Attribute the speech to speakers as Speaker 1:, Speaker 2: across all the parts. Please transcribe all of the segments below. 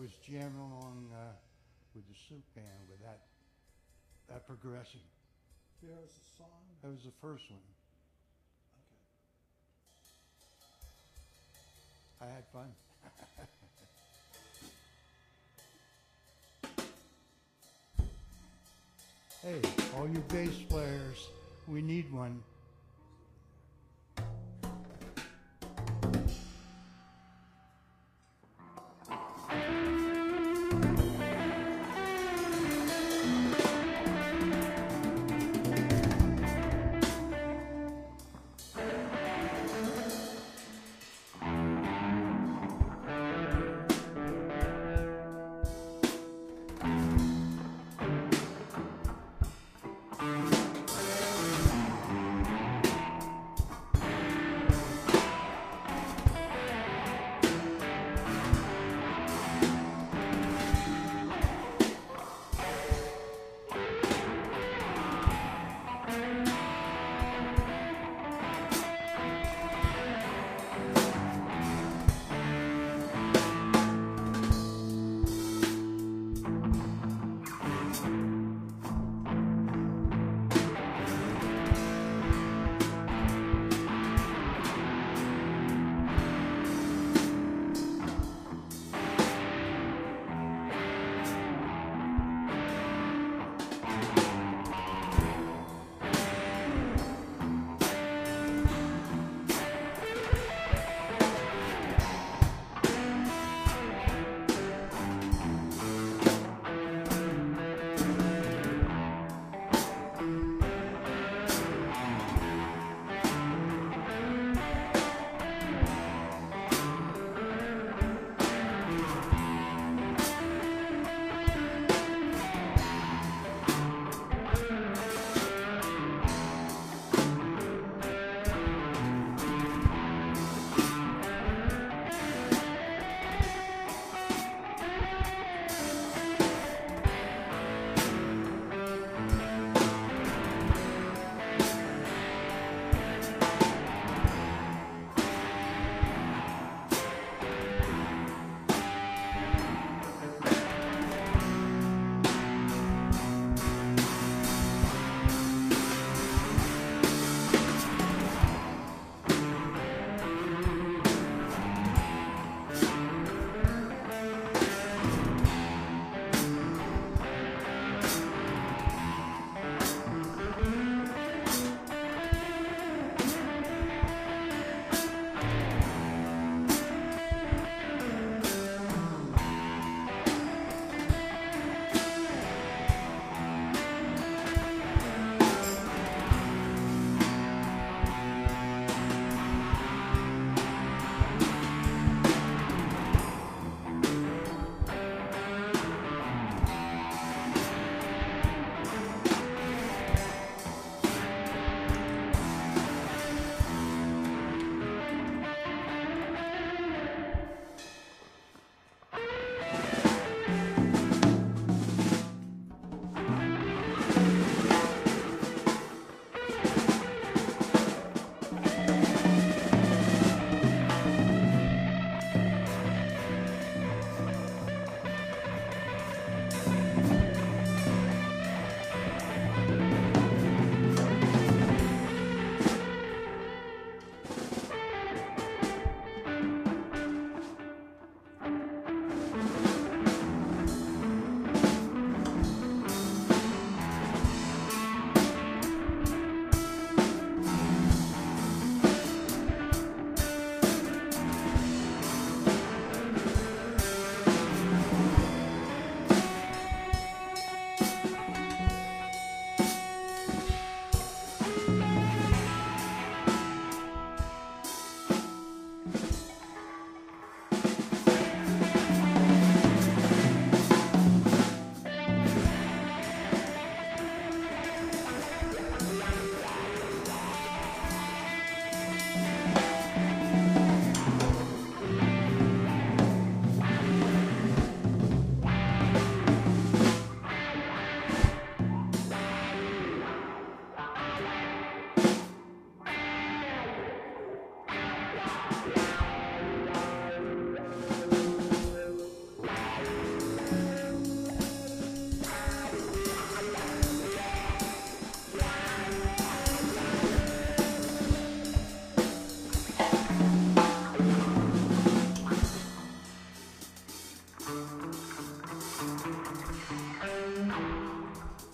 Speaker 1: was jamming along with the soup can with that progression.
Speaker 2: There's a song.
Speaker 1: That was the first one.
Speaker 2: Okay.
Speaker 1: I had fun. Hey, all you bass players, we need one.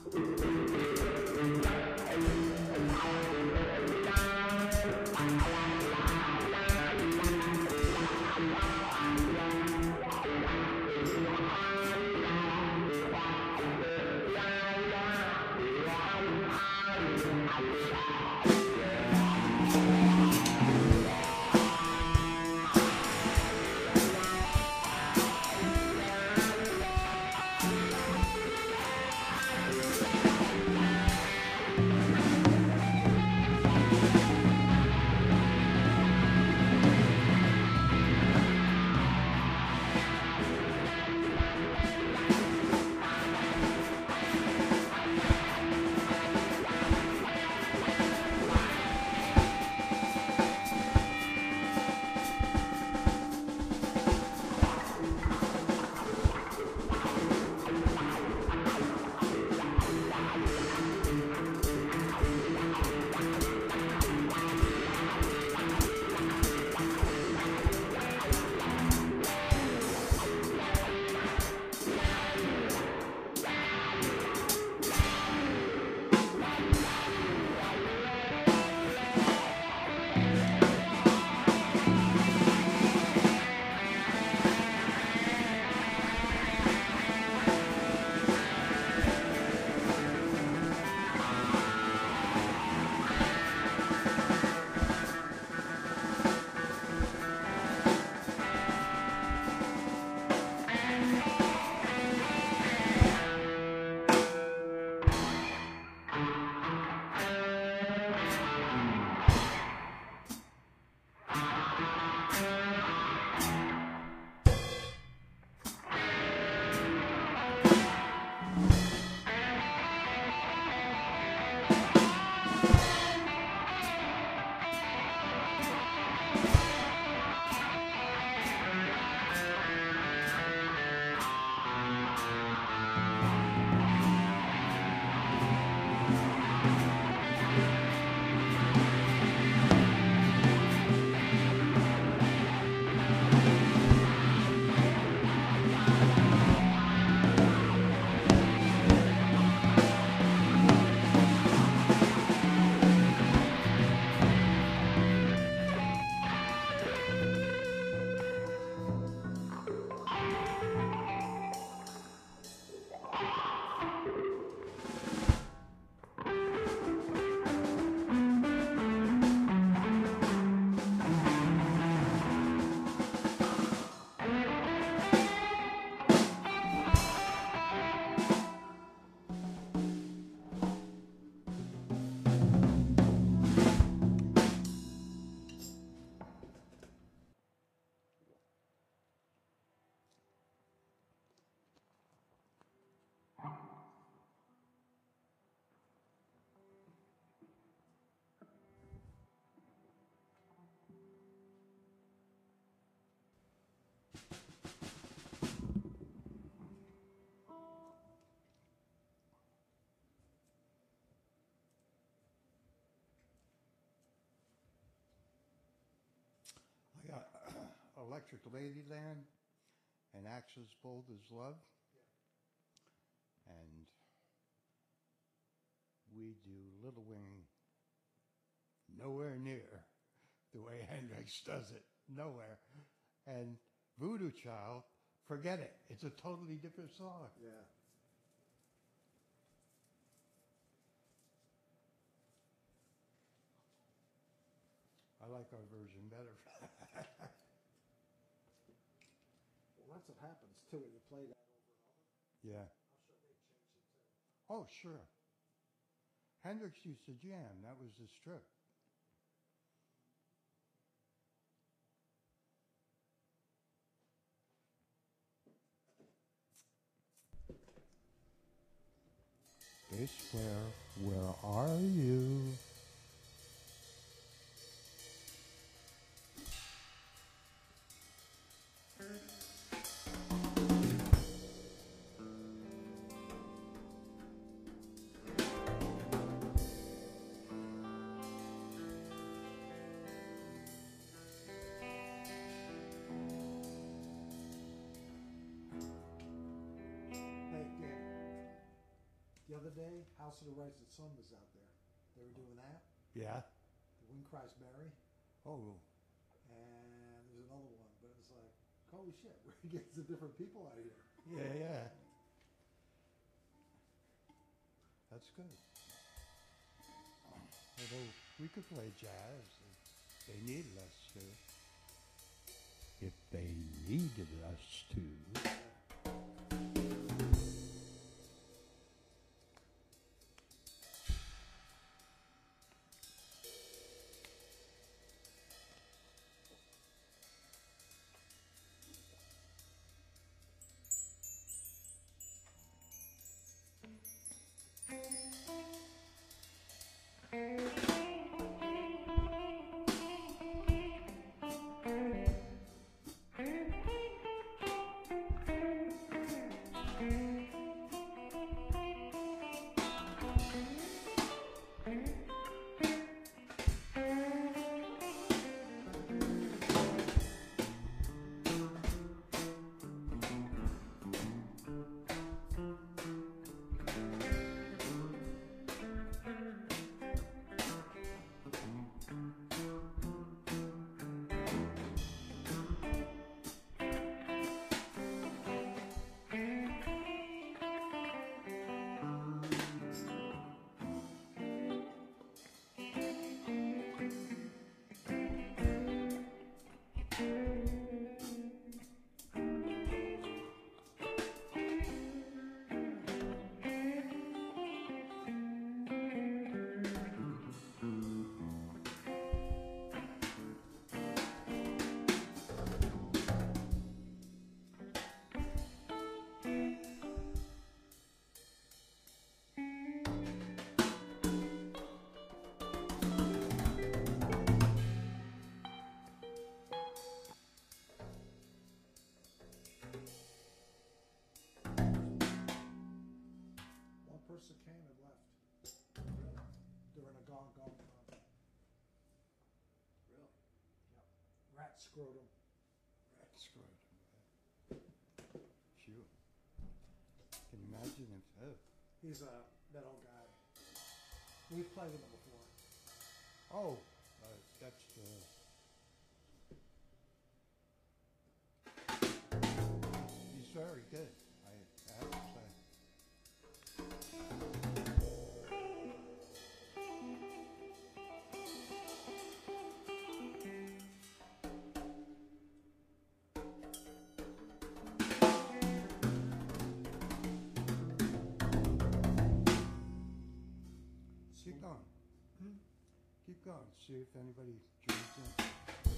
Speaker 1: I got Electric Ladyland and Axis Bold as Love. And we do Little Wing nowhere near the way Hendrix does it. Nowhere. And Voodoo Child, forget it. It's a totally different song.
Speaker 2: Yeah.
Speaker 1: I like our version better.
Speaker 2: Well, that's what happens too when you play that over and over.
Speaker 1: Yeah.
Speaker 2: I'm sure they changed it too.
Speaker 1: Oh, sure. Hendrix used to jam. That was his trip. Bass player, where are you?
Speaker 2: Hey, Danny, the other day, House of the Rising Sun was out there. They were doing that.
Speaker 1: Yeah.
Speaker 2: The Wind Cries Merry.
Speaker 1: Oh,
Speaker 2: And there's another one, but it's like, holy shit, we're getting some different people out here.
Speaker 1: yeah, yeah. That's good. Although we could play jazz if they needed us to. If they needed us to.
Speaker 2: One person came and left during a gong gong concert.
Speaker 3: Really?
Speaker 2: Yep. Rat scrotum.
Speaker 1: That's good. Shoot. Can you imagine if, oh,
Speaker 2: He's a metal guy. We've played with him before.
Speaker 1: oh, that's he's very good, I have to say. Keep going.
Speaker 2: Hmm?
Speaker 1: Keep going. See if anybody joins in.